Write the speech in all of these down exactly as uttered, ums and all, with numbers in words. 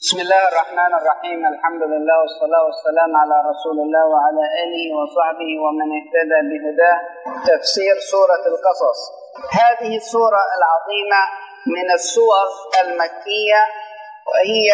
بسم الله الرحمن الرحيم. الحمد لله والصلاة والسلام على رسول الله وعلى آله وصحبه ومن اهتدى بهداه. تفسير سورة القصص. هذه السورة العظيمة من السور المكية، وهي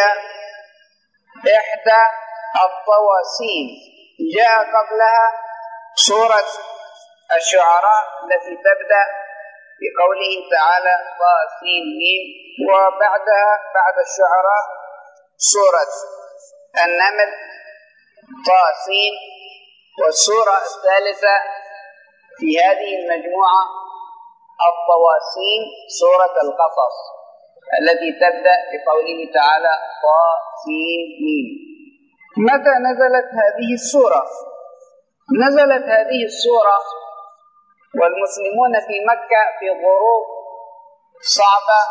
إحدى الطواسين. جاء قبلها سورة الشعراء التي تبدأ بقوله تعالى طاسين ميم، وبعدها بعد الشعراء سورة النمل طاسين، والسورة الثالثة في هذه المجموعة الطواسين سورة القصص التي تبدأ بقوله تعالى طاسين ميم. متى نزلت هذه السورة؟ نزلت هذه السورة والمسلمون في مكة في ظروف صعبة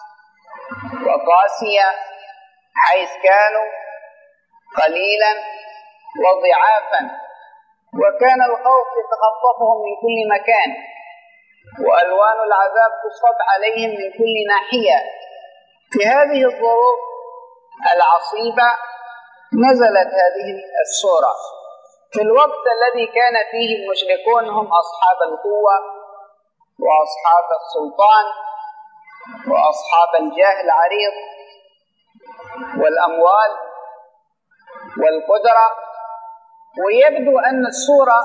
وقاسية، حيث كانوا قليلا وضعافا، وكان الخوف يتخطفهم من كل مكان، وألوان العذاب تصب عليهم من كل ناحية. في هذه الظروف العصيبة نزلت هذه السورة في الوقت الذي كان فيه المشركون هم أصحاب القوة وأصحاب السلطان وأصحاب الجاه العريض والأموال والقدرة. ويبدو أن السورة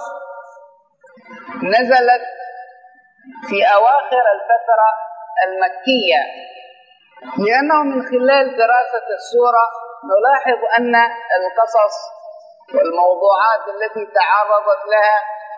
نزلت في أواخر الفترة المكية، لأنه من خلال دراسة السورة نلاحظ أن القصص والموضوعات التي تعرضت لها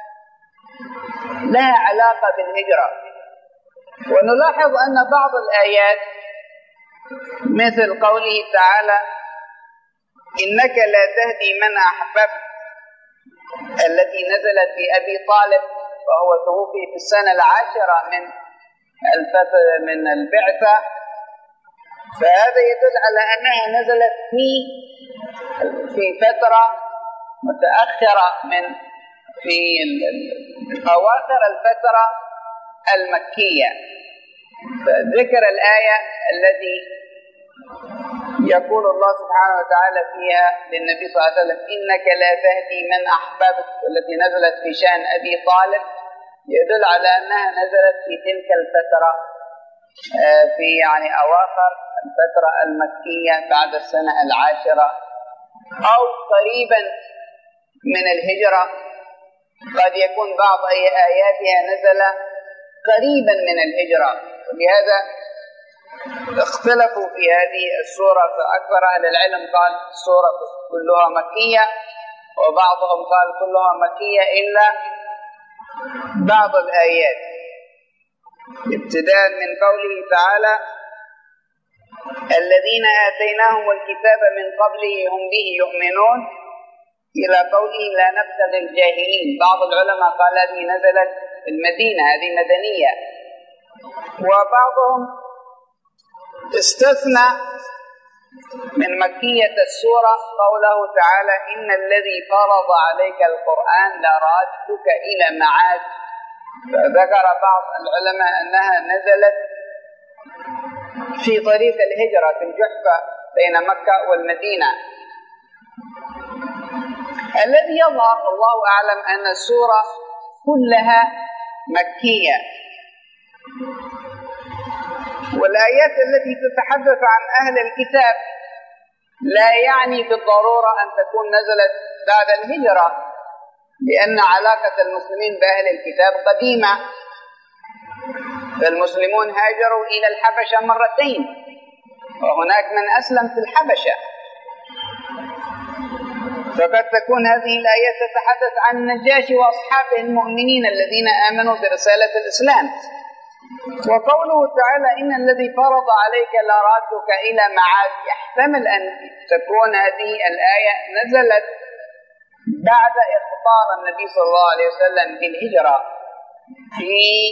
لها علاقة بالهجرة، ونلاحظ أن بعض الآيات مثل قوله تعالى إنك لا تهدي من أحببت التي نزلت في أبي طالب، وهو توفي في السنة العاشرة من من البعثة، فهذا يدل على أنها نزلت في في فترة متأخرة من في أواخر الفترة المكية. فذكر الآية التي يقول الله سبحانه وتعالى فيها للنبي صلى الله عليه وسلم إنك لا تهدي من أحببت، والتي نزلت في شأن أبي طالب، يدل على أنها نزلت في تلك الفترة، في يعني أواخر الفترة المكية بعد السنة العاشرة أو قريبا من الهجرة. قد يكون بعض آياتها نزل قريبا من الهجرة، ولهذا اختلفوا في هذه السورة، فأكثر أهل العلم قال السورة كلها مكية، وبعضهم قال كلها مكية إلا بعض الآيات، ابتداء من قوله تعالى الذين آتيناهم الكتاب من قبله هم به يؤمنون إلى قوله لا نبتغي الجاهلين. بعض العلماء قال هذه نزلت في المدينة، هذه مدنية، وبعضهم استثنى من مكية السورة قوله تعالى إن الذي فرض عليك القرآن لرادك إلى معاد. فذكر بعض العلماء أنها نزلت في طريق الهجرة في الجحفة بين مكة والمدينة. الذي يظهر الله أعلم أن السورة كلها مكية، والآيات التي تتحدث عن أهل الكتاب لا يعني بالضرورة أن تكون نزلت بعد الهجرة، لأن علاقة المسلمين بأهل الكتاب قديمة، فالمسلمون هاجروا إلى الحبشة مرتين، وهناك من أسلم في الحبشة، فقد تكون هذه الآيات تتحدث عن النجاشي وأصحابه المؤمنين الذين آمنوا برسالة الإسلام. وقوله تعالى إن الذي فرض عليك لرادك إلى معاد، يحتمل أن تكون هذه الآية نزلت بعد إخبار النبي صلى الله عليه وسلم بالهجرة، في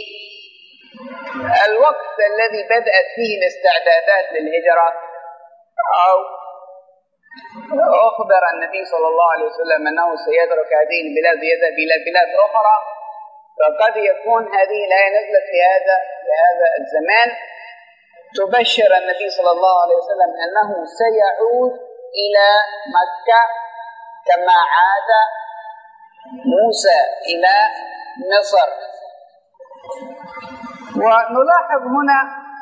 الوقت الذي بدأت فيه الاستعدادات للهجرة، أو أخبر النبي صلى الله عليه وسلم أنه سيترك هذه البلاد ويذهب إلى بلاد أخرى، فقد يكون هذه الآية نزلت في هذا في هذا الزمان تبشر النبي صلى الله عليه وسلم أنه سيعود إلى مكة كما عاد موسى إلى مصر. ونلاحظ هنا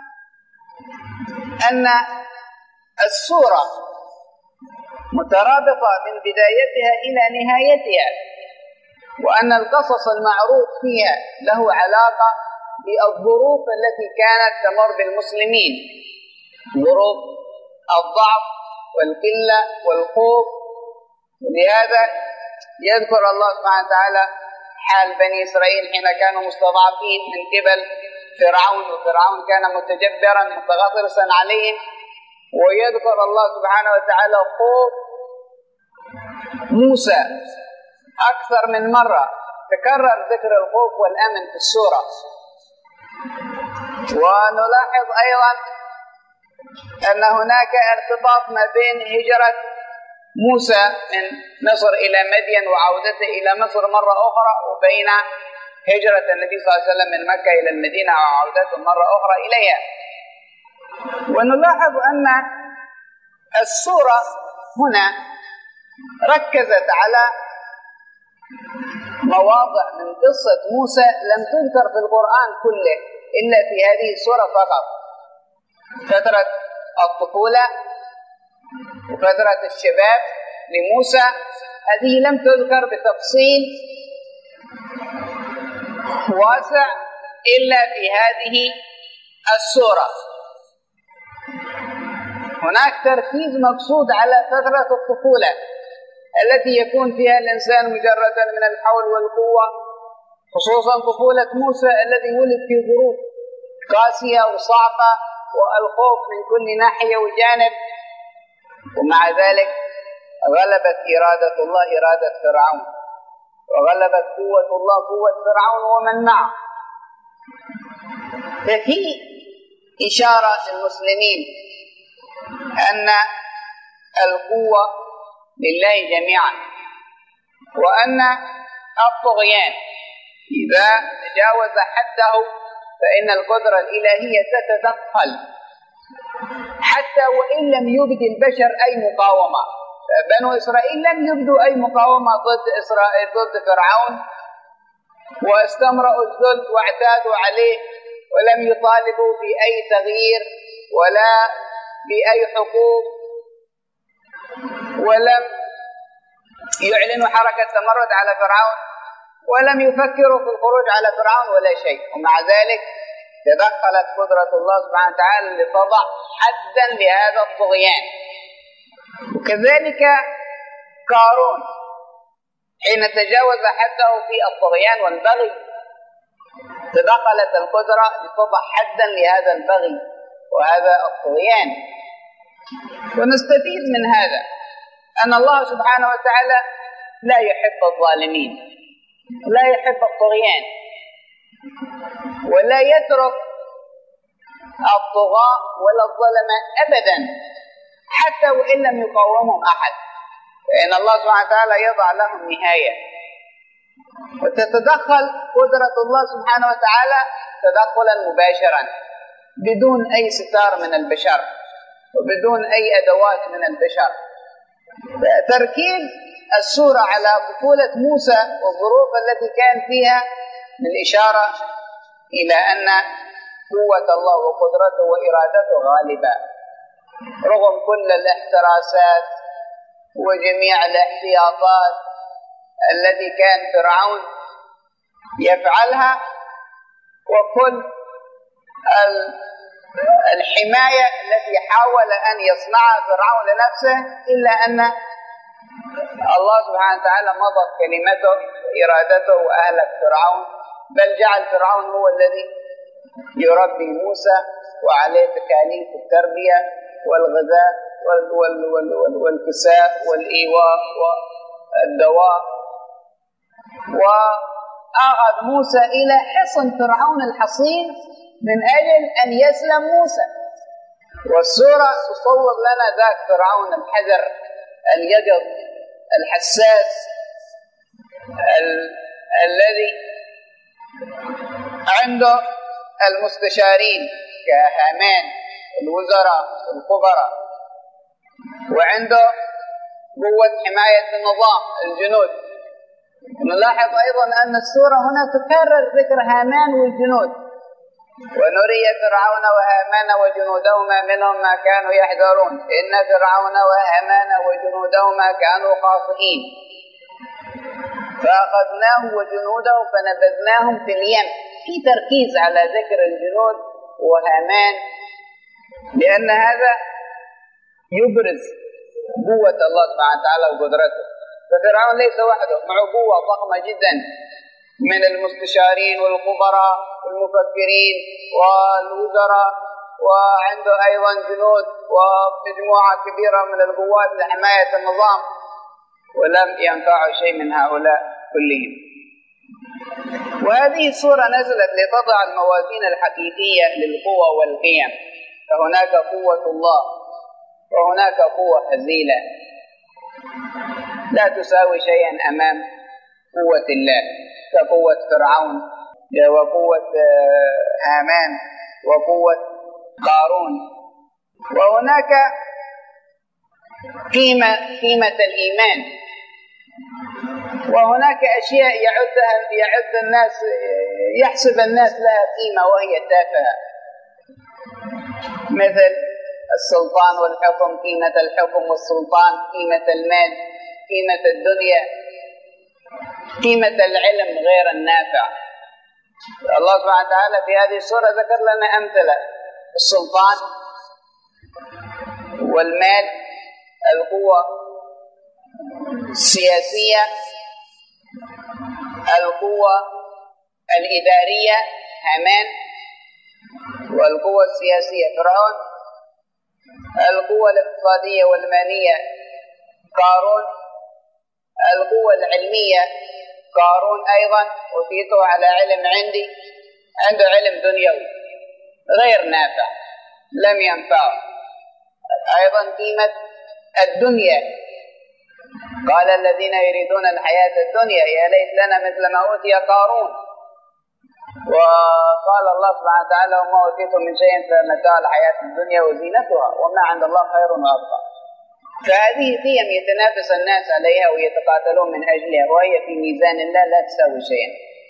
أن السورة مترابطة من بدايتها إلى نهايتها، وأن القصص المعروض فيها له علاقة بالظروف التي كانت تمر بالمسلمين، ظروف الضعف والقلة والخوف. ولهذا يذكر الله سبحانه وتعالى حال بني إسرائيل حين كانوا مستضعفين من قبل فرعون، وفرعون كان متجبرا متغطرسا عليهم، ويذكر الله سبحانه وتعالى خوف موسى أكثر من مرة، تكرر ذكر الخوف والأمن في السورة. ونلاحظ أيضا أن هناك ارتباط ما بين هجرة موسى من مصر إلى مدين وعودته إلى مصر مرة أخرى، وبين هجرة النبي صلى الله عليه وسلم من مكة إلى المدينة وعودته مرة أخرى إليها. ونلاحظ أن السورة هنا ركزت على مواضع من قصة موسى لم تذكر في القرآن كله إلا في هذه السورة فقط. فترة الطفولة وفترة الشباب لموسى هذه لم تذكر بتفصيل واسع إلا في هذه السورة. هناك تركيز مقصود على فترة الطفولة التي يكون فيها الإنسان مجردا من الحول والقوة، خصوصا طفولة موسى الذي ولد في ظروف قاسية وصعبة والخوف من كل ناحية وجانب، ومع ذلك غلبت إرادة الله إرادة فرعون، وغلبت قوة الله قوة فرعون ومن معه. ففي إشارة للمسلمين أن القوة لله جميعا، وأن الطغيان إذا تجاوز حده فإن القدرة الإلهية تتدخل حتى وإن لم يبدي البشر أي مقاومة. بنو إسرائيل لم يبدوا أي مقاومة ضد إسرائيل ضد فرعون، واستمروا الذل واعتادوا عليه، ولم يطالبوا بأي تغيير ولا بأي حقوق، ولم يعلنوا حركة تمرد على فرعون، ولم يفكروا في الخروج على فرعون ولا شيء. ومع ذلك تدخلت قدرة الله سبحانه وتعالى لتضع حدا لهذا الطغيان. وكذلك قارون حين تجاوز حده في الطغيان والبغي تدخلت القدرة لتضع حدا لهذا البغي وهذا الطغيان. ونستفيد من هذا أن الله سبحانه وتعالى لا يحب الظالمين، لا يحب الطغيان، ولا يترك الطغاة ولا الظلمة أبدا حتى وإن لم يقاومهم أحد، فإن الله سبحانه وتعالى يضع لهم نهاية. وتتدخل قدرة الله سبحانه وتعالى تدخلا مباشرا بدون أي ستار من البشر وبدون أي أدوات من البشر. تركيز السورة على طفولة موسى والظروف التي كان فيها من إشارة إلى أن قوة الله وقدرته وإرادته غالبة رغم كل الاحتراسات وجميع الاحتياطات التي كان فرعون يفعلها وكل الحماية التي حاول أن يصنعها فرعون لنفسه، إلا أن الله سبحانه وتعالى مضت كلمته وإرادته وأهلك فرعون، بل جعل فرعون هو الذي يربي موسى وعليه تكاليف التربية والغذاء والكساء والإيواء والدواء. وأخذ موسى إلى حصن فرعون الحصين من أجل أن يسلم موسى. والسورة تصور لنا ذاك فرعون الحذر اليقظ الحساس ال- الذي عنده المستشارين كهامان الوزراء الخبراء، وعنده قوة حماية النظام الجنود. نلاحظ أيضا أن السورة هنا تكرر ذكر هامان والجنود، ونري فرعون وهامان وجنودهما منهم ما كانوا يحذرون إن فرعون وهامان وجنودهما كانوا خاطئين فأخذناه وجنوده فنبذناهم في اليم. في تركيز على ذكر الجنود وهامان لأن هذا يبرز قوة الله سبحانه وتعالى وقدرته. ففرعون ليس وحده، معه قوة ضخمة جدا من المستشارين والخبراء والمفكرين والوزراء، وعنده أيضا جنود ومجموعة كبيرة من القوات لحماية النظام، ولم ينفعه شيء من هؤلاء كلهم. وهذه السورة نزلت لتضع الموازين الحقيقية للقوة والقيم، فهناك قوة الله وهناك قوة هزيلة لا تساوي شيئا أمام قوة الله، كقوة فرعون وقوة هامان وقوة قارون. وهناك قيمة قيمة الإيمان، وهناك أشياء يعدها يعد الناس يحسب الناس لها قيمة وهي تافهة، مثل السلطان والحكم، قيمة الحكم والسلطان، قيمة المال، قيمة الدنيا، قيمة العلم غير النافع. الله سبحانه وتعالى في هذه السورة ذكر لنا أمثلة: السلطان والمال، القوة السياسية، القوة الإدارية هامان، والقوة السياسية فرعون، القوة الاقتصادية والمالية قارون، القوة العلمية قارون أيضا أوتيته على علم عندي، عنده علم دنيوي غير نافع لم ينفعه. أيضا قيمة الدنيا، قال الذين يريدون الحياة الدنيا يا ليت لنا مثل ما أوتي قارون. وقال الله سبحانه وتعالى وما أوتيتم من شيء فمتاع الحياة الدنيا وزينتها وما عند الله خير وأبقى. فهذه قيم يتنافس الناس عليها ويتقاتلون من أجلها، وهي في ميزان الله لا تساوي شيئا.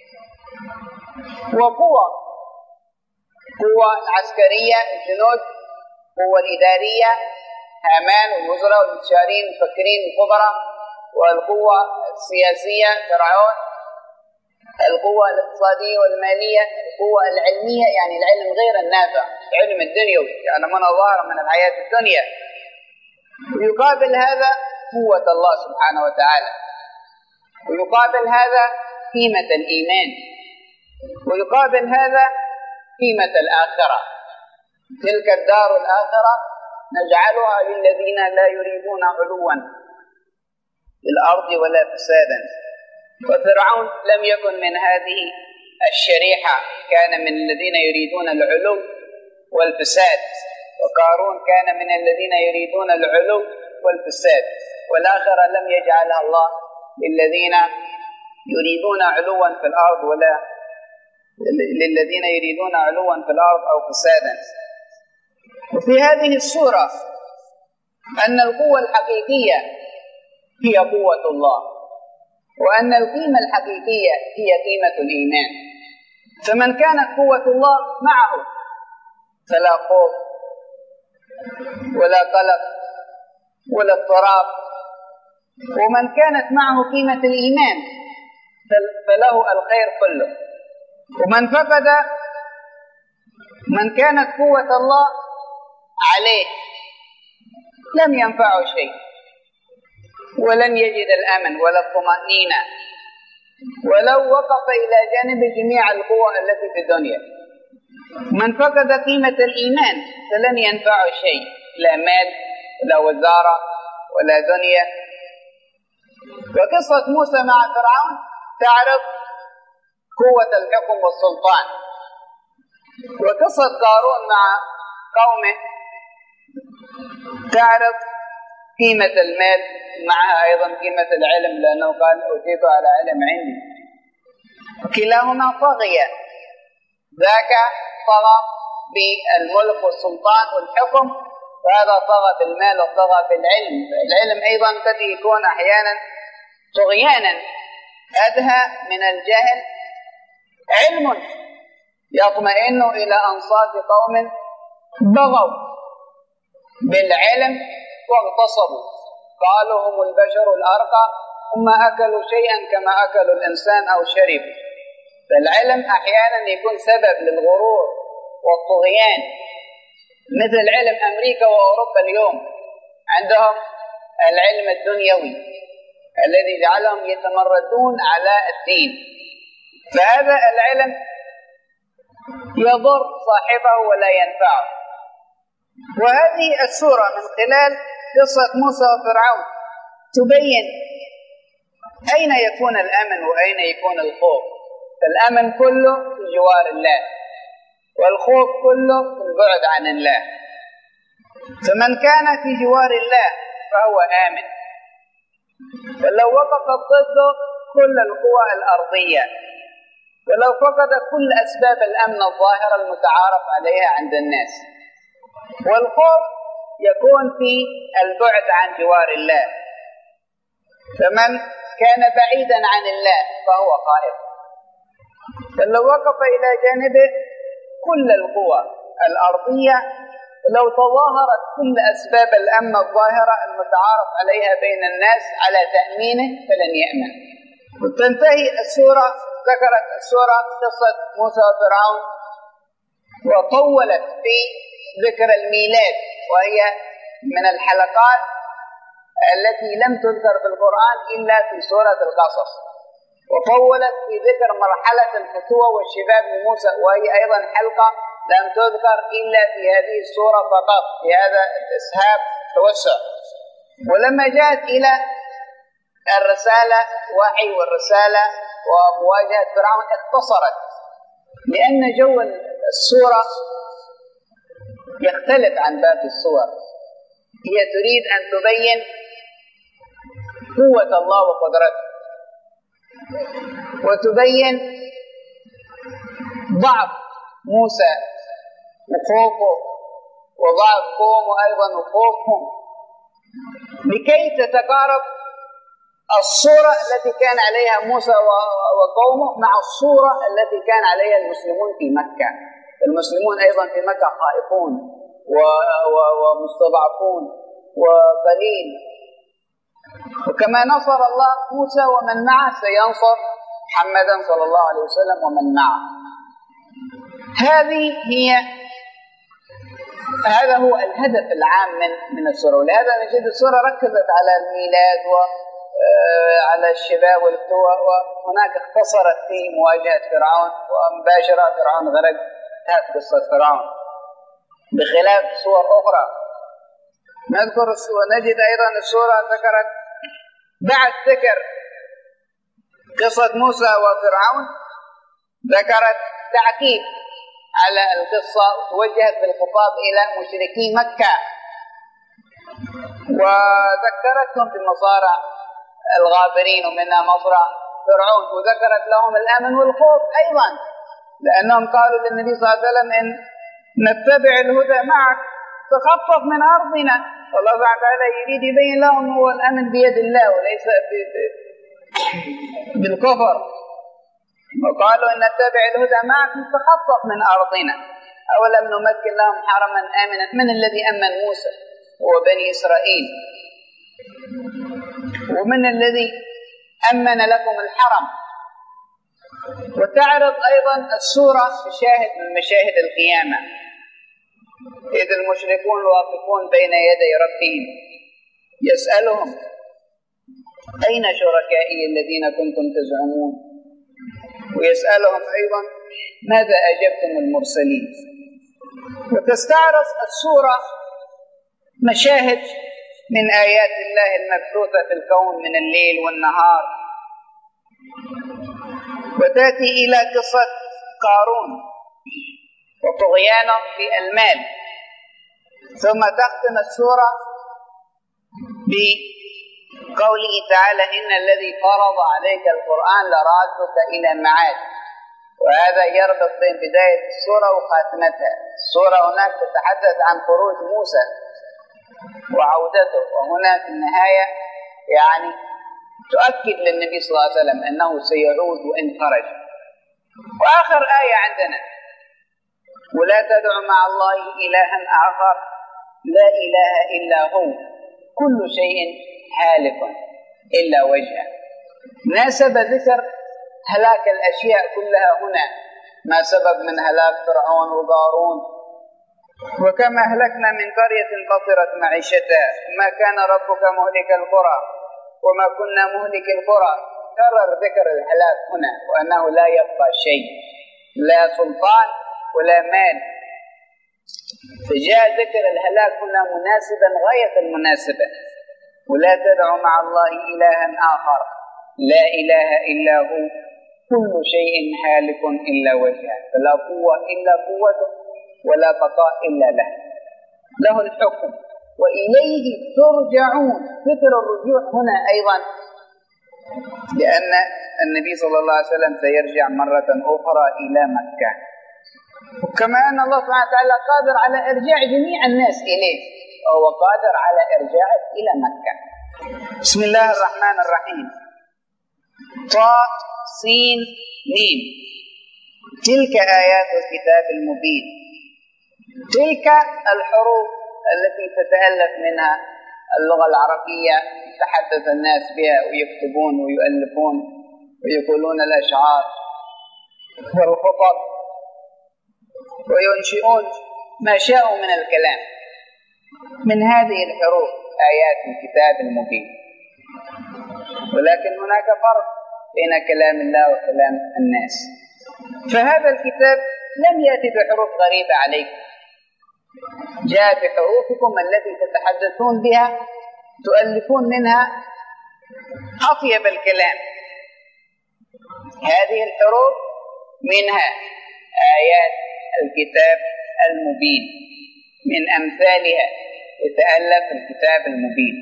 وقوة قوة العسكرية الجنود، قوة الإدارية هامان والوزراء والمستشارين المفكرين الخبراء، والقوة السياسية فرعون، القوة الاقتصادية والمالية، القوة العلمية يعني العلم غير النافع، العلم الدنيوي يعني من ظاهر من الحياة الدنيا. ويقابل هذا قوة الله سبحانه وتعالى، ويقابل هذا قيمة الإيمان، ويقابل هذا قيمة الآخرة. تلك الدار الآخرة نجعلها للذين لا يريدون علوا في الأرض ولا فسادا. وفرعون لم يكن من هذه الشريحة، كان من الذين يريدون العلو والفساد، وقارون كان من الذين يريدون العلو والفساد. والآخرة لم يجعلها الله للذين يريدون علوا في الأرض ولا للذين يريدون علوا في الأرض أو فسادا. وفي هذه السورة أن القوة الحقيقية هي قوة الله، وأن القيمة الحقيقية هي قيمة الإيمان. فمن كانت قوة الله معه فلا خوف ولا قلق ولا اضطراب، ومن كانت معه قيمة الإيمان فله الخير كله. ومن فقد من كانت قوة الله عليه لم ينفعه شيء، ولن يجد الأمن ولا الطمأنينة ولو وقف إلى جانب جميع القوى التي في الدنيا. من فقد قيمة الإيمان فلن ينفعه شيء، لا مال ولا وزارة ولا دنيا. وقصة موسى مع فرعون تعرف قوة الحكم والسلطان، وقصة قارون مع قومه تعرف قيمة المال، معها أيضا قيمة العلم، لأنه قال أوتيت على علم عندي. كلاهما طغية، ذاك طغى بالملك والسلطان والحكم، وهذا طغى في المال وطغى في العلم. العلم أيضا قد يكون أحيانا طغيانا أدهى من الجهل. علم يطمئن إلى أنصاف قوم بغوا بالعلم واغتصبوا، قالوا هم البشر الأرقى، ثم أكلوا شيئا كما أكلوا الإنسان أو شربوا. فالعلم أحيانا يكون سبب للغرور والطغيان، مثل علم أمريكا وأوروبا اليوم، عندهم العلم الدنيوي الذي جعلهم يتمردون على الدين. فهذا العلم يضر صاحبه ولا ينفعه. وهذه السورة من خلال قصة موسى وفرعون تبين أين يكون الأمن وأين يكون الخوف. الأمن كله في جوار الله، والخوف كله في البعد عن الله. فمن كان في جوار الله فهو آمن، فلو وقفت ضده كل القوى الأرضية، ولو فقد كل أسباب الأمن الظاهرة المتعارف عليها عند الناس. والخوف يكون في البعد عن جوار الله، فمن كان بعيدا عن الله فهو خائف. فلو وقف إلى جانبه كل القوى الأرضية، لو تظاهرت كل أسباب الأمن الظاهرة المتعارف عليها بين الناس على تأمينه فلن يأمن. وتنتهي السورة، ذكرت السورة قصة موسى وفرعون، وطولت في ذكر الميلاد، وهي من الحلقات التي لم تذكر في القرآن إلا في سورة القصص. وطولت في ذكر مرحلة الفتوة والشباب لموسى، وهي أيضا حلقة لم تذكر إلا في هذه السورة فقط، في هذا الإسهاب توسع. ولما جاءت إلى الرسالة وحي والرسالة ومواجهة فرعون اختصرت، لأن جو السورة يختلف عن باقي السور. هي تريد أن تبين قوة الله وقدرته، وتبين ضعف موسى وخوفه، وضعف قومه أيضا وخوفهم، لكي تتقارب الصورة التي كان عليها موسى وقومه مع الصورة التي كان عليها المسلمون في مكة. المسلمون أيضا في مكة خائفون ومستضعفون وقليل، وكما نصر الله موسى ومن معه سينصر محمدا صلى الله عليه وسلم ومن معه. هذه هي هذا هو الهدف العام من من السورة. ولهذا نجد السورة ركزت على الميلاد وعلى الشباب والفتوى، وهناك اختصرت في مواجهة فرعون ومباشرة فرعون غرق. هذه قصة فرعون بخلاف سور أخرى. نذكر ونجد أيضا السورة ذكرت بعد ذكر قصة موسى وفرعون ذكرت تعقيب على القصة، وتوجهت بالخطاب إلى مشركي مكة، وذكرتهم بمصارع الغابرين ومنها مصرع فرعون، وذكرت لهم الأمن والخوف أيضا، لأنهم قالوا للنبي صلى الله عليه وسلم إن نتبع الهدى معك تخفف من أرضنا. والله تعالى يريد يبين لهم هو الأمن بيد الله وليس بالكفر. وقالوا إن نتبع الهدى معك تخفف من أرضنا، أولم نمكن لهم حرما آمنا. من الذي أمن موسى وبني إسرائيل؟ ومن الذي أمن لكم الحرم؟ وتعرض أيضا السورة مشاهد من مشاهد القيامة، إذ المشركون واقفون بين يدي ربهم يسألهم أين شركائي الذين كنتم تزعمون، ويسألهم أيضا ماذا أجبتم المرسلين. وتستعرض السورة مشاهد من آيات الله المبثوثة في الكون من الليل والنهار، وتأتي إلى قصة قارون وطغيانه في المال، ثم تختم السورة بقوله تعالى إن الذي فرض عليك القرآن لرادك إلى معاد. وهذا يربط بين بداية السورة وخاتمتها. السورة هناك تتحدث عن خروج موسى وعودته، وهنا في النهاية يعني تؤكد للنبي صلى الله عليه وسلم أنه سيعود وإن خرج. وآخر آية عندنا: ولا تدع مع الله إلها آخر لا إله إلا هو كل شيء هالك إلا وجهه. ناسب ذكر هلاك الأشياء كلها هنا، ما سبب من هلاك فرعون وقارون. وكما أهلكنا من قرية بطرت معيشتها ما كان ربك مهلك القرى وما كنا مهلك القرى. كرر ذكر الهلاك هنا، وأنه لا يبقى شيء، لا سلطان ولا مال. فجاء ذكر الهلاك هنا مناسبا غاية المناسبة: ولا تدع مع الله إلها آخر لا إله إلا هو كل شيء هالك إلا وجهه فلا قوة إلا قوته ولا بقاء إلا له، له الحكم وإليه ترجعون. ذكر الرجوع هنا أيضا لأن النبي صلى الله عليه وسلم سيرجع مرة أخرى إلى مكة، وكما أن الله سبحانه وتعالى قادر على إرجاع جميع الناس إليه، وهو قادر على إرجاعك إلى مكة. بسم الله الرحمن الرحيم. طاء سين ميم. تلك آيات الكتاب المبين. تلك الحروف التي تتألف منها اللغة العربية يتحدث الناس بها ويكتبون ويؤلفون ويقولون الأشعار والخطب وينشئون ما شاءوا من الكلام. من هذه الحروف آيات الكتاب المبين. ولكن هناك فرق بين كلام الله وكلام الناس. فهذا الكتاب لم يأتي بحروف غريبة عليكم، جاء بحروفكم التي تتحدثون بها، تؤلفون منها أطيب الكلام. هذه الحروف منها آيات الكتاب المبين، من أمثالها يتألف الكتاب المبين.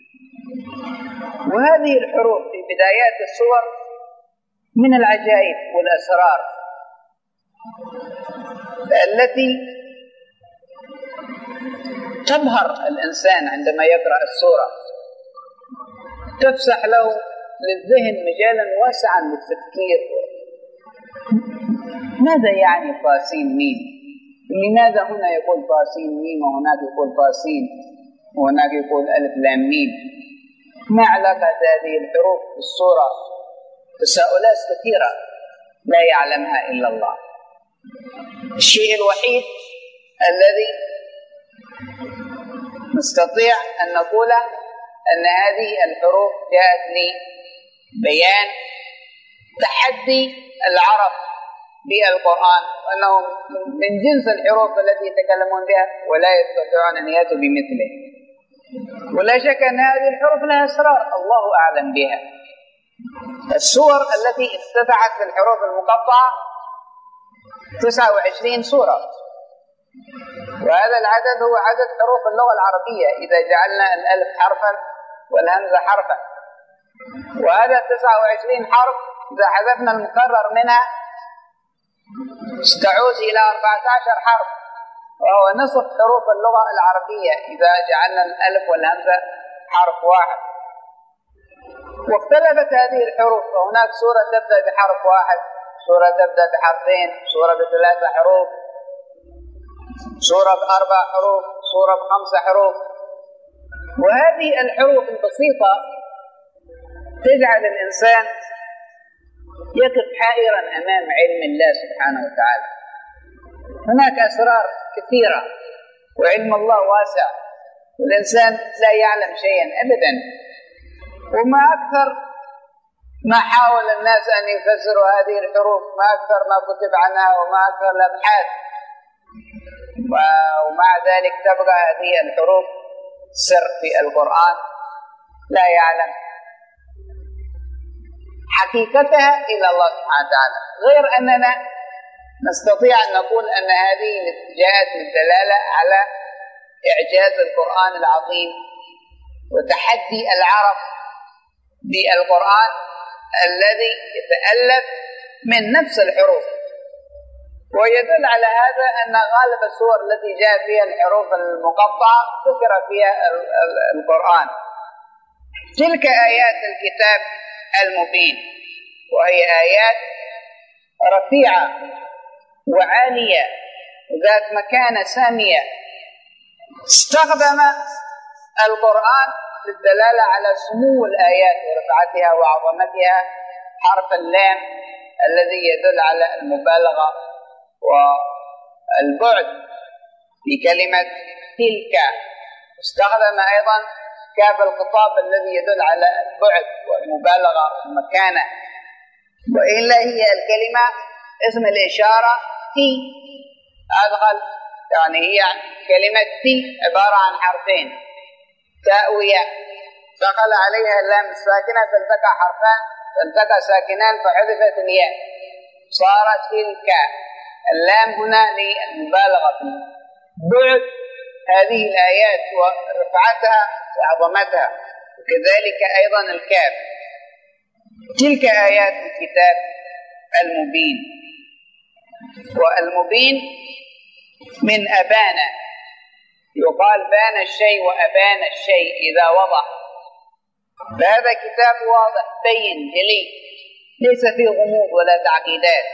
وهذه الحروف في بدايات السور من العجائب والأسرار التي تبهر الإنسان عندما يقرأ السورة، تفسح له للذهن مجالا واسعا للتفكير. ماذا يعني طاسين ميم؟ لماذا هنا يقول طاسين ميم وهناك يقول طاسين وهناك يقول ألف لام ميم؟ ما علاقة هذه الحروف بالسورة؟ تساؤلات كثيرة لا يعلمها إلا الله. الشيء الوحيد الذي نستطيع أن نقوله أن هذه الحروف جاءت لبيان تحدي العرب بالقرآن، وأنهم من جنس الحروف التي يتكلمون بها ولا يستطيعون أن يأتوا بمثله. ولا شك أن هذه الحروف لها أسرار الله أعلم بها. السور التي افتتحت بالحروف المقطعة تسعة وعشرين سورة، وهذا العدد هو عدد حروف اللغة العربية إذا جعلنا الألف حرفا والهمزة حرفا، وهذا تسعة وعشرين حرف إذا حذفنا المكرر منها تعود إلى أربعة عشر حرف، وهو نصف حروف اللغة العربية إذا جعلنا الألف والهمزة حرف واحد. واختلفت هذه الحروف، وهناك سورة تبدأ بحرف واحد، سورة تبدأ بحرفين، سورة بثلاثة حروف، سورة بأربع حروف، سورة بخمسة حروف. وهذه الحروف البسيطة تجعل الإنسان يقف حائرا أمام علم الله سبحانه وتعالى. هناك أسرار كثيرة وعلم الله واسع، والإنسان لا يعلم شيئا أبدا. وما أكثر ما حاول الناس أن يفسروا هذه الحروف، ما أكثر ما كتب عنها وما أكثر الأبحاث، ومع ذلك تبقى هذه الحروف سر في القرآن لا يعلم حقيقتها إلا الله سبحانه وتعالى. غير أننا نستطيع أن نقول أن هذه جاءت للدلالة على إعجاز القرآن العظيم وتحدي العرب بالقرآن الذي يتألف من نفس الحروف. ويدل على هذا أن غالب السور التي جاء فيها الحروف المقطعة ذكر فيها القرآن. تلك آيات الكتاب المبين، وهي آيات رفيعة وعالية ذات مكانة سامية. استخدم القرآن للدلالة على سمو الآيات ورفعتها وعظمتها حرف اللام الذي يدل على المبالغة والبعد في كلمة تلك. استخدم أيضا كاف الخطاب الذي يدل على البعد والمبالغة والمكانة. وإلا هي الكلمة اسم الإشارة تي أدخل، يعني هي كلمة تي عبارة عن حرفين تأوية دخل عليها اللام الساكنة فالتقى حرفان فالتقى ساكنان فحذفت الياء صارت تلك. اللام هنا للمبالغة في بعد هذه الآيات ورفعتها وعظمتها، وكذلك أيضا الكاف. تلك آيات الكتاب المبين. والمبين من أبان، يقال بان الشيء وأبان الشيء إذا وضح. فهذا كتاب واضح بين جلي ليس فيه غموض ولا تعقيدات.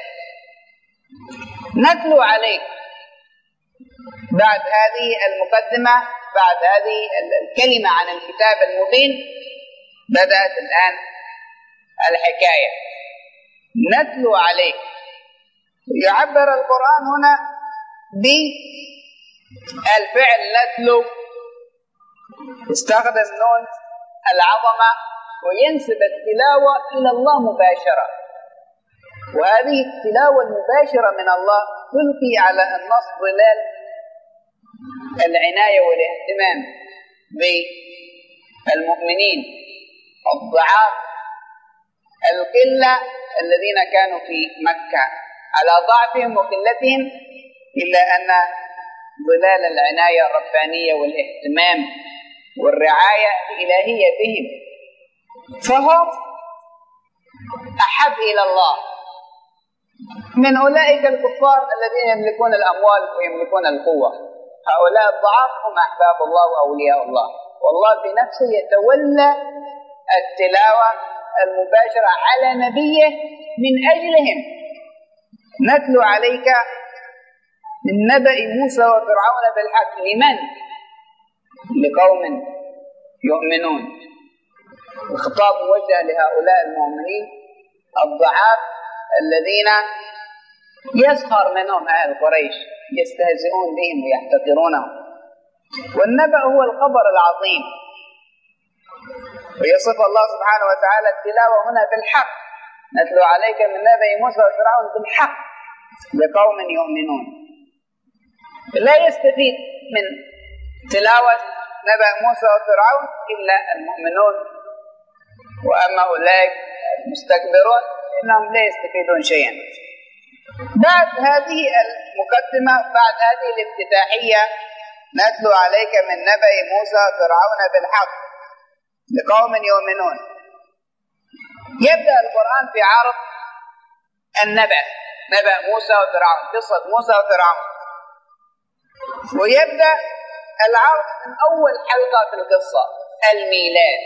نتلو عليك بعد هذه المقدمة، بعد هذه الكلمة عن الكتاب المبين بدأت الآن الحكاية. نتلو عليك، يعبر القرآن هنا بالفعل نتلو، استخدم نون العظمة وينسب التلاوة إلى الله مباشرة. وهذه التلاوة المباشرة من الله تلقي على النص ظلال العناية والاهتمام بالمؤمنين الضعاف القلة الذين كانوا في مكة على ضعفهم وقلتهم، إلا أن ظلال العناية الربانية والاهتمام والرعاية الإلهية بهم، فهم أحب إلى الله من أولئك الكفار الذين يملكون الأموال ويملكون القوة. هؤلاء الضعاف هم أحباب الله وأولياء الله، والله بنفسه يتولى التلاوة المباشرة على نبيه من أجلهم. نتلو عليك من نبأ موسى وفرعون بالحق. لمن؟ لقوم يؤمنون. الخطاب موجه لهؤلاء المؤمنين الضعاف الذين يسخر منهم أهل قريش، يستهزئون بهم ويحتقرونهم. والنبأ هو الخبر العظيم، ويصف الله سبحانه وتعالى التلاوة هنا بالحق. نتلو عليك من نبأ موسى وفرعون بالحق لقوم يؤمنون. لا يستفيد من تلاوة نبأ موسى وفرعون إلا المؤمنون، وأما أولئك المستكبرون إنهم لا يستفيدون شيئا. بعد هذه المقدمة، بعد هذه الافتتاحية نتلو عليك من نبأ موسى وفرعون بالحق لقوم يؤمنون، يبدأ القرآن في عرض النبأ، نبأ موسى وفرعون، قصة موسى وفرعون. ويبدأ العرض من أول حلقة في القصة، الميلاد.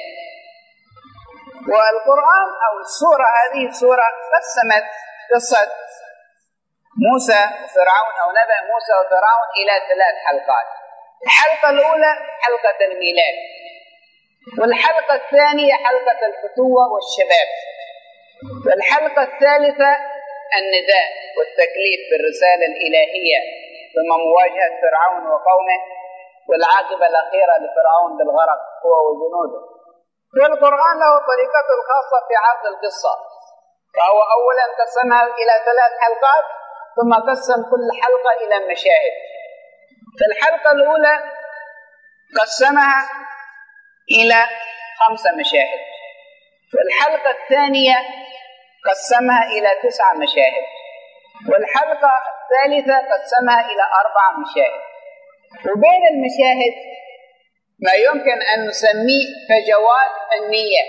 والقرآن أو السورة هذه السورة قسمت قصة موسى وفرعون أو نبأ موسى وفرعون إلى ثلاث حلقات. الحلقة الأولى حلقة الميلاد، والحلقة الثانية حلقة الفتوة والشباب، والحلقة الثالثة النداء والتكليف بالرسالة الإلهية، ثم مواجهة فرعون وقومه والعاقبة الأخيرة لفرعون بالغرق هو وجنوده. والقرآن له طريقته الخاصة في عرض القصة، فهو أولا قسمها إلى ثلاث حلقات، ثم قسم كل حلقة إلى مشاهد. في الحلقة الأولى قسمها إلى خمس مشاهد، في الحلقة الثانية قسمها إلى تسع مشاهد، والحلقة الثالثة قسمها إلى أربع مشاهد. وبين المشاهد ما يمكن أن نسميه فجوات فنية،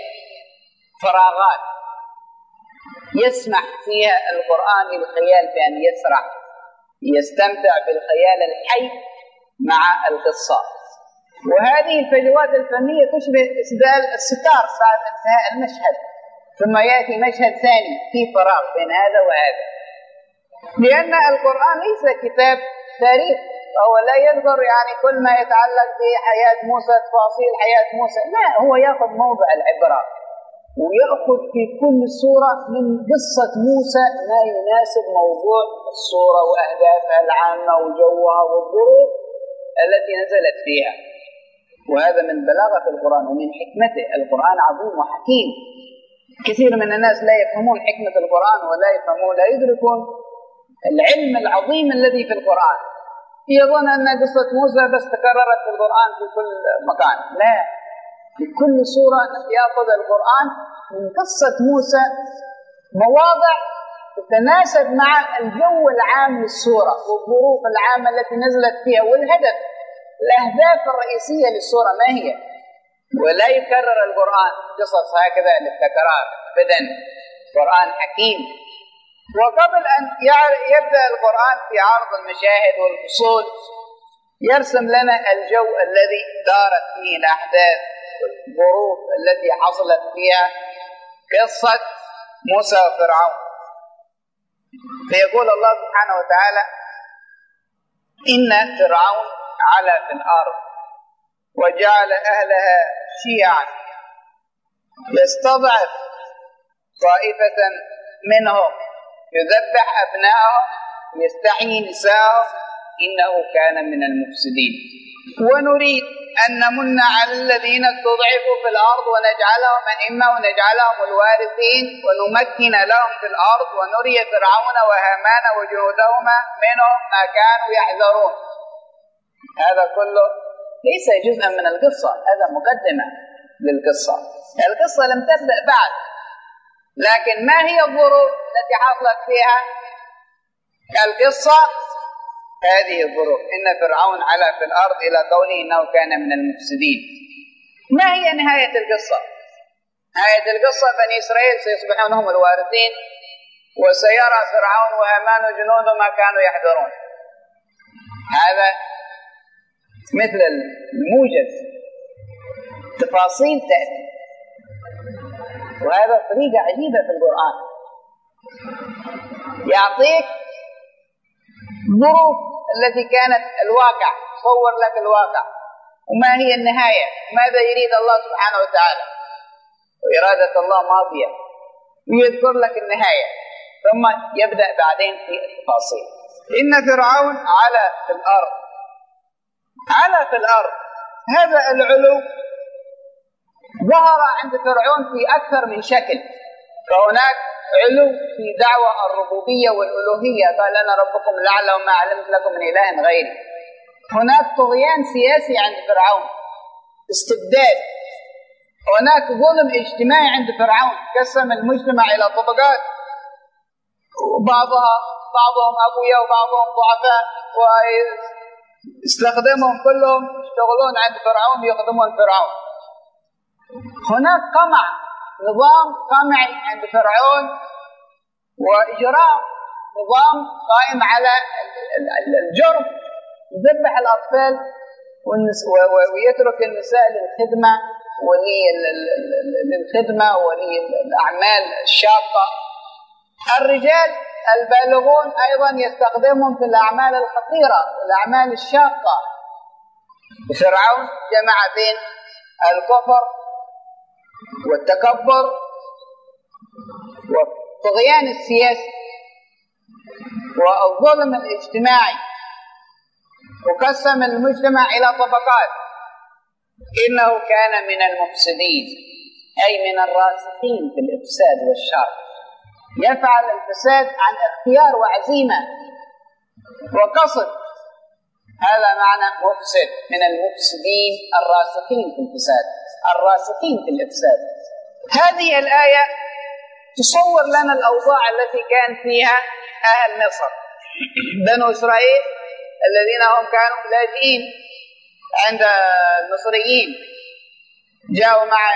فراغات يسمح فيها القرآن للخيال بأن يسرح يستمتع بالخيال الحي مع القصة. وهذه الفجوات الفنية تشبه إسدال الستار بعد انتهاء المشهد، ثم يأتي مشهد ثاني في فراغ بين هذا وهذا، لأن القرآن ليس كتاب تاريخ، فهو لا يذكر يعني كل ما يتعلق بحياة موسى، تفاصيل حياة موسى، لا، هو يأخذ موضع العبرة ويأخذ في كل سورة من قصة موسى ما يناسب موضوع السورة وأهدافها العامة وجوها والظروف التي نزلت فيها. وهذا من بلاغة القرآن ومن حكمته. القرآن عظيم وحكيم. كثير من الناس لا يفهمون حكمة القرآن ولا يفهمون لا يدركون العلم العظيم الذي في القرآن. يظن أن قصة موسى بس تكررت في القرآن في كل مكان، لا، في كل سورة يأخذ القرآن من قصة موسى مواضع تتناسب مع الجو العام للسورة والظروف العامة التي نزلت فيها والهدف، الأهداف الرئيسية للسورة ما هي. ولا يكرر القرآن قصص هكذا للتكرار أبدا. القرآن حكيم. وقبل أن يبدأ القرآن في عرض المشاهد والفصول يرسم لنا الجو الذي دارت فيه الأحداث والظروف التي حصلت فيها قصة موسى وفرعون. فيقول الله سبحانه وتعالى: إن فرعون علا في الأرض وجعل أهلها شيعا يستضعف طائفة منهم يذبح أبنائهم يستحيي نساءهم إنه كان من المفسدين. ونريد أن نمن على الذين استضعفوا في الأرض ونجعلهم أئمة ونجعلهم الوارثين ونمكن لهم في الأرض ونري فرعون وهامان وجنودهما منهم ما كانوا يحذرون. هذا كله ليس جزءا من القصة، هذا مقدمة للقصة. القصة لم تبدأ بعد، لكن ما هي الظروف التي حصلت فيها القصة؟ هذه الظروف: إن فرعون علا في الأرض إلى قوله إنه كان من المفسدين. ما هي نهاية القصة؟ نهاية القصة بني إسرائيل سيصبحون هم الوارثين، وسيرى فرعون وهامان وجنوده ما كانوا يحذرون. هذا مثل الموجز، تفاصيل تأتي، وهذا طريقة عجيبة في القرآن، يعطيك ظروف التي كانت الواقع، صور لك الواقع وما هي النهاية، ماذا يريد الله سبحانه وتعالى، وإرادة الله ماضية، ويذكر لك النهاية، ثم يبدأ بعدين في التفاصيل. إن فرعون علا في الأرض. علا في الأرض، هذا العلو ظهر عند فرعون في أكثر من شكل. فهناك علو في دعوة الربوبية والألوهية، قال أنا ربكم الأعلى وما علمت لكم من إله غيري. هناك طغيان سياسي عند فرعون، استبداد. هناك ظلم اجتماعي عند فرعون، قسم المجتمع إلى طبقات، وبعضها بعضهم أقوياء وبعضهم ضعفاء، واستخدمهم كلهم يشتغلون عند فرعون يخدمون فرعون. هناك قمع، نظام قمعي عند فرعون، وإجراء نظام قائم على الجرم، يذبح الأطفال ويترك النساء للخدمة وللخدمة وللأعمال الشاقة. الرجال البالغون أيضا يستخدمهم في الأعمال الخطيرة والأعمال الشاقة. فرعون جمع بين الكفر والتكبر والطغيان السياسي والظلم الاجتماعي، وقسم المجتمع إلى طبقات. إنه كان من المفسدين، أي من الراسخين في الإفساد والشر، يفعل الفساد عن اختيار وعزيمة وقصد. هذا معنى مفسد، من المفسدين الراسخين في الفساد، الراسخين في الإفساد. هذه الآية تصور لنا الأوضاع التي كان فيها أهل مصر، بنو إسرائيل الذين هم كانوا لاجئين عند المصريين، جاءوا مع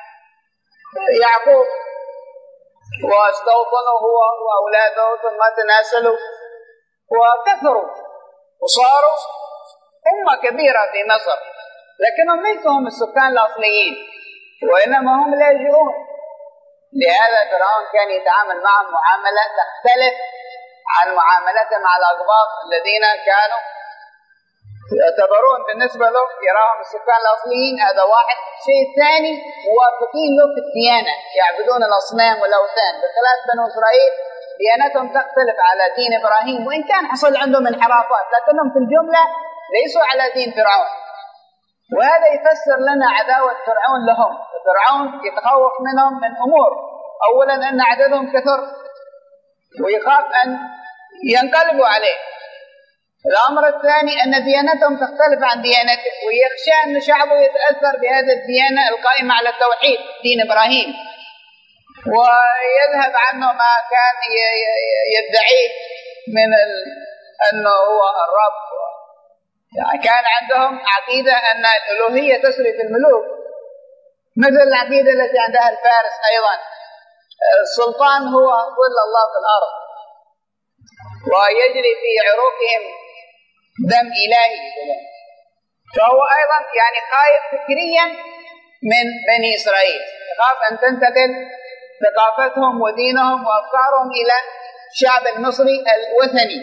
يعقوب واستوطنوا هو وأولاده، ثم تناسلوا وكثروا وصاروا أمة كبيرة في مصر، لكنهم ليسوا هم السكان الأصليين وإنما هم لاجئون. لهذا فرعون كان يتعامل معهم معاملة تختلف عن معاملته مع الأقباط الذين كانوا يعتبرون بالنسبة له يراهم السكان الأصليين. هذا واحد. شيء ثاني، موافقين له في الديانة، يعبدون الأصنام والأوثان، بخلاف بنو إسرائيل ديانتهم تختلف على دين إبراهيم، وإن كان حصل عندهم انحرافات لكنهم في الجملة ليسوا على دين فرعون. وهذا يفسر لنا عداوة فرعون لهم. فرعون يتخوف منهم من أمور، أولا أن عددهم كثر ويخاف أن ينقلبوا عليه. الأمر الثاني أن ديانتهم تختلف عن ديانته، ويخشى أن شعبه يتأثر بهذه الديانة القائمة على التوحيد دين إبراهيم، ويذهب عنه ما كان يدعيه من ال... أنه هو الرب. يعني كان عندهم عقيدة أن الألوهية تسري في الملوك، مثل العقيدة التي عندها الفارس أيضا، السلطان هو ظل الله في الأرض ويجري في عروقهم دم إلهي. فهو أيضا يعني خايف فكريا من بني إسرائيل، يخاف أن تنتقل ثقافتهم ودينهم وأفكارهم إلى الشعب المصري الوثني،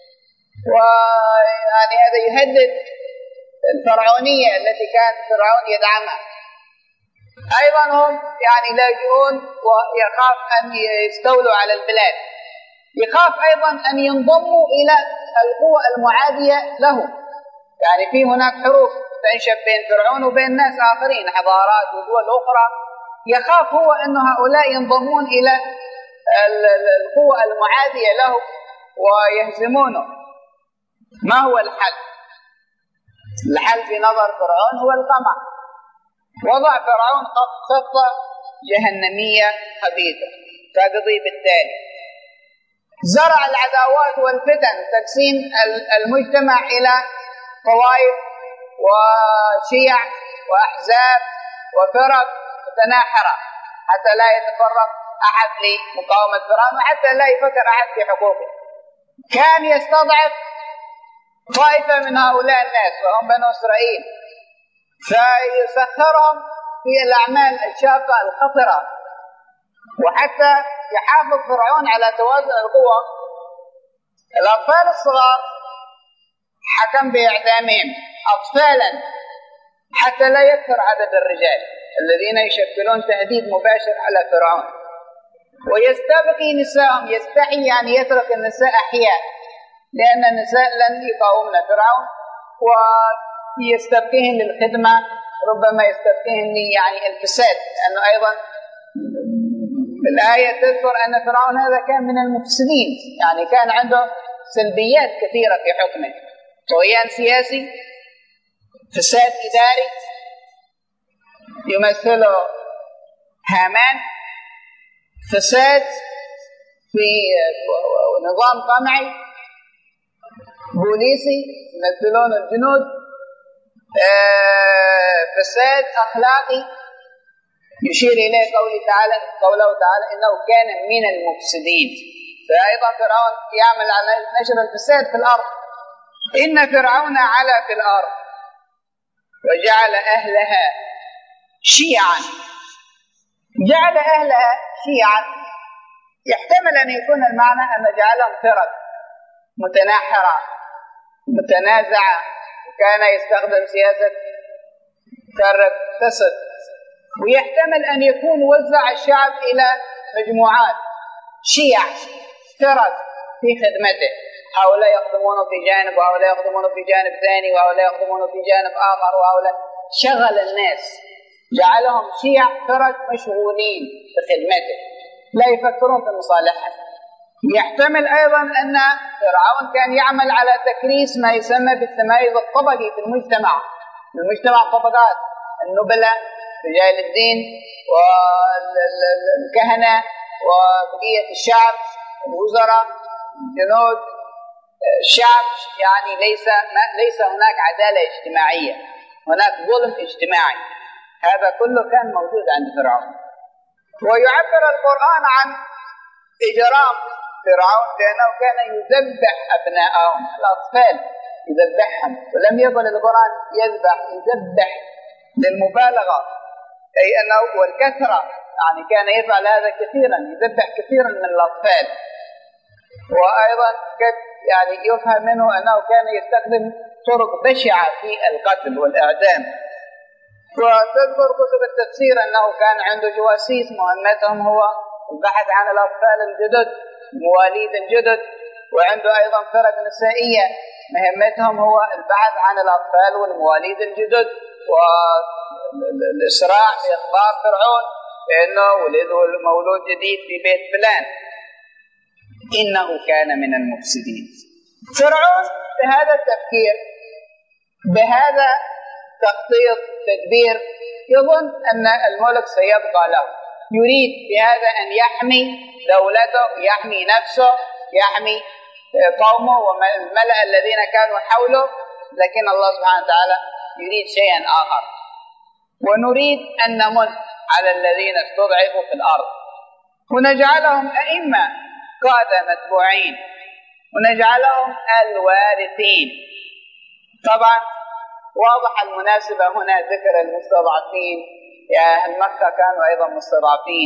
ويعني هذا يهدد الفرعونية التي كان فرعون يدعمها. أيضا هم يعني لاجئون ويخاف أن يستولوا على البلاد، يخاف أيضا أن ينضموا إلى القوى المعادية له. يعني في هناك حروب تنشب بين فرعون وبين ناس آخرين، حضارات ودول أخرى، يخاف هو أن هؤلاء ينضمون إلى القوى المعادية له ويهزمونه. ما هو الحل؟ الحل في نظر فرعون هو القمع. وضع فرعون خطة جهنمية خبيثة تقضي بالتالي: زرع العداوات والفتن، تقسيم المجتمع إلى طوائف وشيع وأحزاب وفرق متناحرة حتى لا يتفرق أحد لمقاومة فرعون وحتى لا يفكر أحد في حقوقه. كان يستضعف طائفة من هؤلاء الناس وهم بنو إسرائيل، فيسخرهم في الأعمال الشاقة الخطرة، وحتى يحافظ فرعون على توازن القوى. الأطفال الصغار حكم بإعدامهم أطفالا حتى لا يكثر عدد الرجال الذين يشكلون تهديد مباشر على فرعون، ويستبقي نساءهم، يستحي يعني يترك النساء أحياء، لأن النساء لن يقاومن فرعون، ويستبقيهن للخدمة، ربما يستبقيهن يعني الفساد، لأنه أيضا الآية تذكر أن فرعون هذا كان من المفسدين، يعني كان عنده سلبيات كثيرة في حكمه: طغيان سياسي، فساد إداري يمثله هامان، فساد في نظام قمعي بوليسي يمثلون الجنود، فساد أخلاقي يشير إليه قوله تعالى قوله تعالى إنه كان من المفسدين. فأيضا فرعون يعمل على نشر الفساد في الأرض. إن فرعون علا في الأرض وجعل أهلها شيعا. جعل أهلها شيعا يحتمل أن يكون المعنى أن جعلهم فرق متناحرة متنازعة، وكان يستخدم سياسة فرق تسد، ويحتمل أن يكون وزع الشعب إلى مجموعات شيع فرق في خدمته، هؤلاء يخدمون في جانب وهؤلاء يخدمون في جانب ثاني وهؤلاء يخدمون في جانب آخر، وهؤلاء شغل الناس، جعلهم شيع فرق مشغولين بخدمته لا يفكرون في مصالحهم. يحتمل أيضا أن فرعون كان يعمل على تكريس ما يسمى بالتمايز الطبقي في المجتمع. المجتمع طبقات: النبلة، رجال الدين، والكهنة، وبقية الشعب، الوزراء، الجنود، الشعب. يعني ليس ليس هناك عدالة اجتماعية، هناك ظلم اجتماعي. هذا كله كان موجود عند فرعون. ويعبر القرآن عن إجرام فرعون لأنه كان يذبح أبناءهم الأطفال، يذبحهم، ولم يقل القرآن يذبح، يذبح للمبالغة، أي أنه والكثرة، يعني كان يفعل هذا كثيرا، يذبح كثيرا من الأطفال. وأيضا قد يعني يفهم منه أنه كان يستخدم طرق بشعة في القتل والإعدام. وتذكر كتب التفسير أنه كان عنده جواسيس مهمتهم هو البحث عن الأطفال الجدد، مواليد الجدد، وعنده أيضا فرق نسائية مهمتهم هو البحث عن الأطفال والمواليد الجدد، والإسراع بإخبار فرعون بأنه ولده مولود جديد في بيت فلان، إنه كان من المفسدين. فرعون بهذا التفكير، بهذا تخطيط تدبير، يظن أن الملك سيبقى له، يريد بهذا أن يحمي دولته، يحمي نفسه، يحمي قومه والملأ الذين كانوا حوله. لكن الله سبحانه وتعالى يريد شيئا آخر، ونريد أن نمن على الذين استضعفوا في الأرض ونجعلهم أئمة قادة متبوعين ونجعلهم الوارثين. طبعا واضح المناسبة هنا ذكر المستضعفين، يا أهل مكة كانوا أيضا مستضعفين،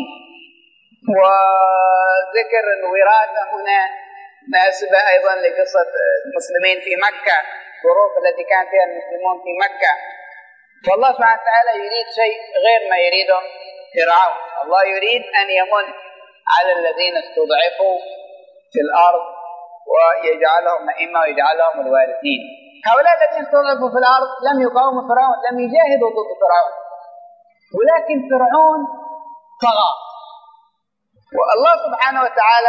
وذكر الوراثة هنا مناسبة أيضا لقصة المسلمين في مكة، الظروف التي كان فيها المسلمون في مكة. والله سبحانه وتعالى يريد شيء غير ما يريده فرعون، الله يريد أن يمن على الذين استضعفوا في الأرض ويجعلهم أئمة ويجعلهم الوارثين. هؤلاء الذين استضعفوا في الأرض لم يقاوموا فرعون، لم يجاهدوا ضد فرعون، ولكن فرعون طغى، والله سبحانه وتعالى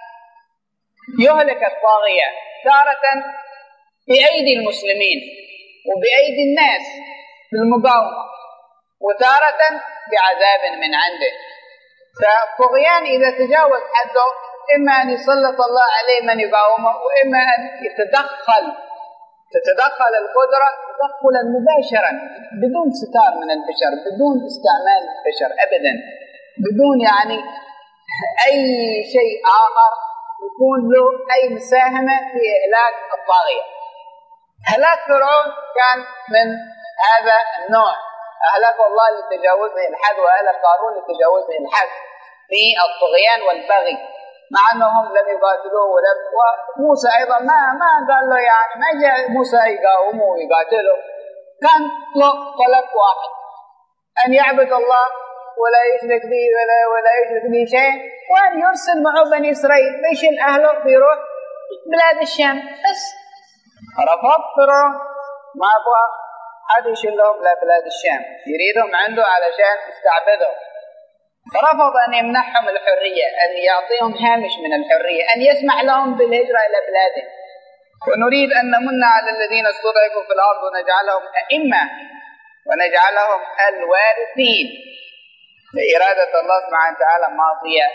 يهلك الطاغية تارة بأيدي المسلمين وبأيدي الناس في المقاومة، وتارة بعذاب من عنده. فالطغيان إذا تجاوز حده إما أن يسلط الله عليه من يقاومه، وإما أن يتدخل تتدخل القدرة تدخلا مباشرا بدون ستار من البشر، بدون استعمال البشر أبدا، بدون يعني أي شيء آخر يكون له أي مساهمة في إهلاك الطاغية. هلاك فرعون كان من هذا النوع، أهلك الله لتجاوزه الحد، وأهلك قارون لتجاوزه الحد في الطغيان والبغي، مع أنهم لم يقاتلوه ولم وموسى أيضا ما ما قال له يعني ما جاء موسى يقاومه ويقاتله، كان له طلب واحد أن يعبد الله ولا يشرك به ولا ولا يشرك به شيء، وأن يرسل معه بني إسرائيل بيشيل أهله بيروح بلاد الشام بس. رفض فرعون، ما أبغى حد يشيل لهم بلاد الشام، يريدهم عنده علشان يستعبدهم. رفض أن يمنحهم الحرية، أن يعطيهم هامش من الحرية، أن يسمح لهم بالهجرة إلى بلادهم. ونريد أن نمن على الذين استضعفوا في الأرض ونجعلهم أئمة ونجعلهم الوارثين. إرادة الله سبحانه وتعالى ماضية،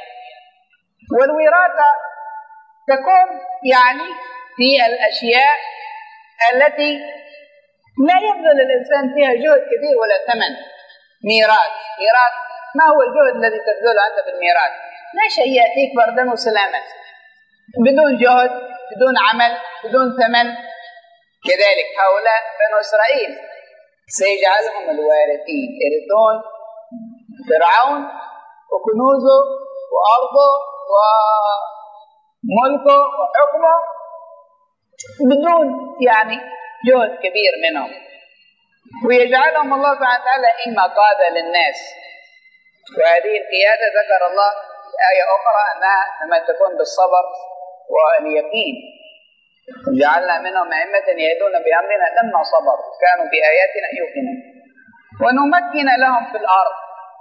والوراثة تكون يعني في الأشياء التي لا يبذل الإنسان فيها جهد كبير ولا ثمن. ميراث، ميراث ما هو الجهد الذي تبذله أنت في الميراث؟ لا شيء يأتيك بردا وسلاما بدون جهد، بدون عمل، بدون ثمن. كذلك هؤلاء بنو إسرائيل سيجعلهم الوارثين، يرثون فرعون وكنوزه وأرضه وملكه وحكمه بدون يعني جهد كبير منهم، ويجعلهم الله سبحانه وتعالى إما قادة للناس. وهذه القيادة ذكر الله في آية أخرى أنها لما تكون بالصبر واليقين، جعلنا منهم أئمة يهدون بأمرنا لما صبروا كانوا بآياتنا يوقنون. ونمكن لهم في الأرض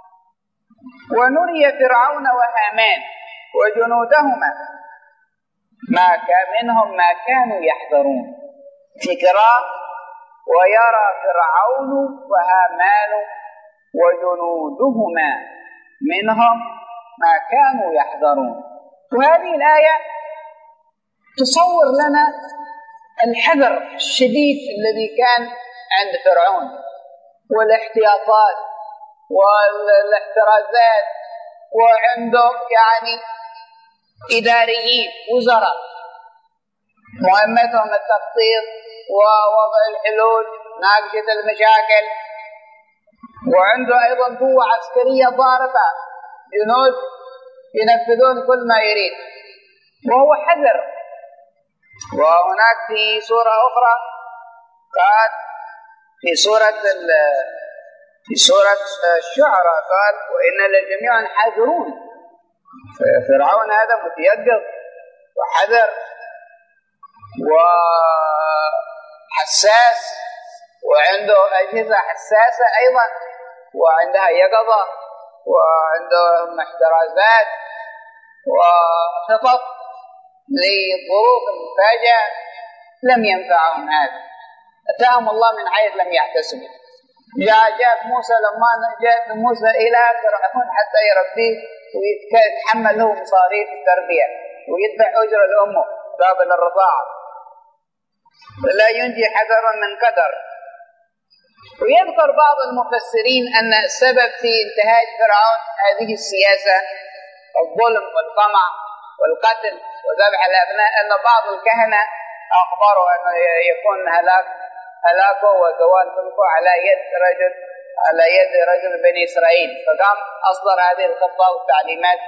ونري فرعون وهامان وجنودهما ما كان منهم ما كانوا يحذرون. في قراءة ويرى فرعون وهامان وجنودهما منهم ما كانوا يحذرون. وهذه الآية تصور لنا الحذر الشديد الذي كان عند فرعون والاحتياطات والاحترازات، وعنده يعني إداريين وزراء مهمتهم التخطيط ووضع الحلول، مناقشة المشاكل، وعنده أيضا قوة عسكرية ضاربة، جنود ينفذون كل ما يريد، وهو حذر. وهناك في سورة أخرى قال في سورة في سورة الشعراء قال وإن لجميعا حذرون. فرعون هذا متيقظ وحذر وحساس، وعنده أجهزة حساسة أيضا، وعندها يقظة، وعنده احترازات وخطط لظروف المفاجئة. لم ينفعهم هذا، أتاهم الله من حيث لم يحتسبوا. جاء جاء موسى لما جاء موسى إلى فرعون حتى يربيه ويتحمل له مصاريف التربية ويدفع أجر لأمه قابل الرضاعة، ولا ينجي حذرا من قدر. ويذكر بعض المفسرين أن السبب في انتهاج فرعون هذه السياسة الظلم والطمع والقتل وذبح الأبناء، أن بعض الكهنة أخبروا أن يكون هلاك هلاكه وزوال ملكه على يد رجل على يد رجل بني إسرائيل، فقام أصدر هذه الخطة والتعليمات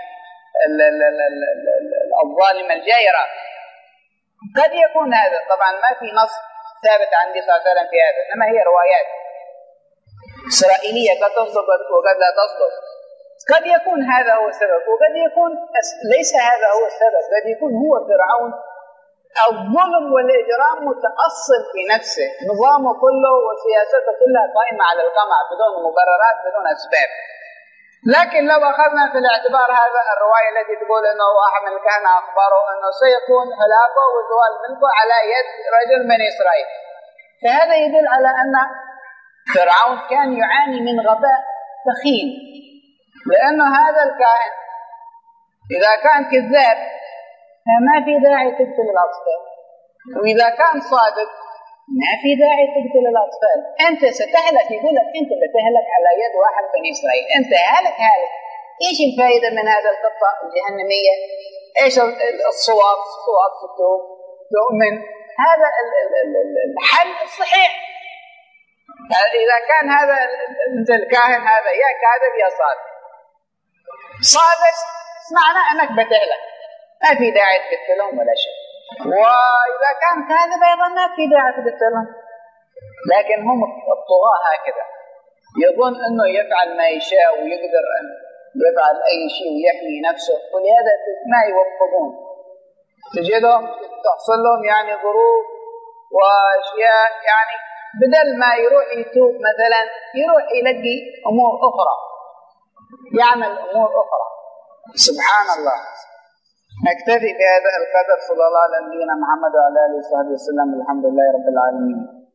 الظالمة الجائرة. قد يكون هذا، طبعا ما في نص ثابت عندي صلى الله عليه وسلم في هذا، إنما هي روايات إسرائيلية قد تصدق وقد لا تصدق. قد يكون هذا هو السبب، وقد يكون ليس هذا هو السبب، قد يكون هو فرعون الظلم والإجرام متأصل في نفسه، نظامه كله وسياسته كلها قائمة على القمع بدون مبررات بدون أسباب. لكن لو أخذنا في الاعتبار هذا الرواية التي تقول أنه واحد من الكهنة أخبره أنه سيكون هلاكه وزوال ملكه على يد رجل من إسرائيل، فهذا يدل على أن فرعون كان يعاني من غباء ثخين، لأنه هذا الكائن إذا كان كذاب فما في داعي تقتل الأطفال، وإذا كان صادق ما في داعي تقتل الأطفال. أنت ستهلك، يقول لك أنت بتهلك على يد واحد بني إسرائيل، أنت هالك هالك. إيش الفائدة من هذا الخطة الجهنمية؟ إيش الصواب؟ صواب تتوب تؤمن، هذا الحل الصحيح. إذا كان هذا أنت الكاهن هذا يا كاذب يا صادق، صادق معناه أنك بتهلك، ما في داعي تقتلهم ولا شيء، وإذا كان كاذب أيضا ما في داعي تقتلهم. لكن هم الطغاة هكذا، يظن أنه يفعل ما يشاء ويقدر أن يفعل أي شيء ويحمي نفسه، ولهذا ما يوفقون. تجدهم تحصل لهم يعني ظروف وأشياء، يعني بدل ما يروح يتوب مثلا يروح يلقي أمور أخرى، يعمل أمور أخرى. سبحان الله. نكتفي بهذا القدر. صلى الله على نبينا محمد وعلى آله وصحبه وسلم. الحمد لله رب العالمين.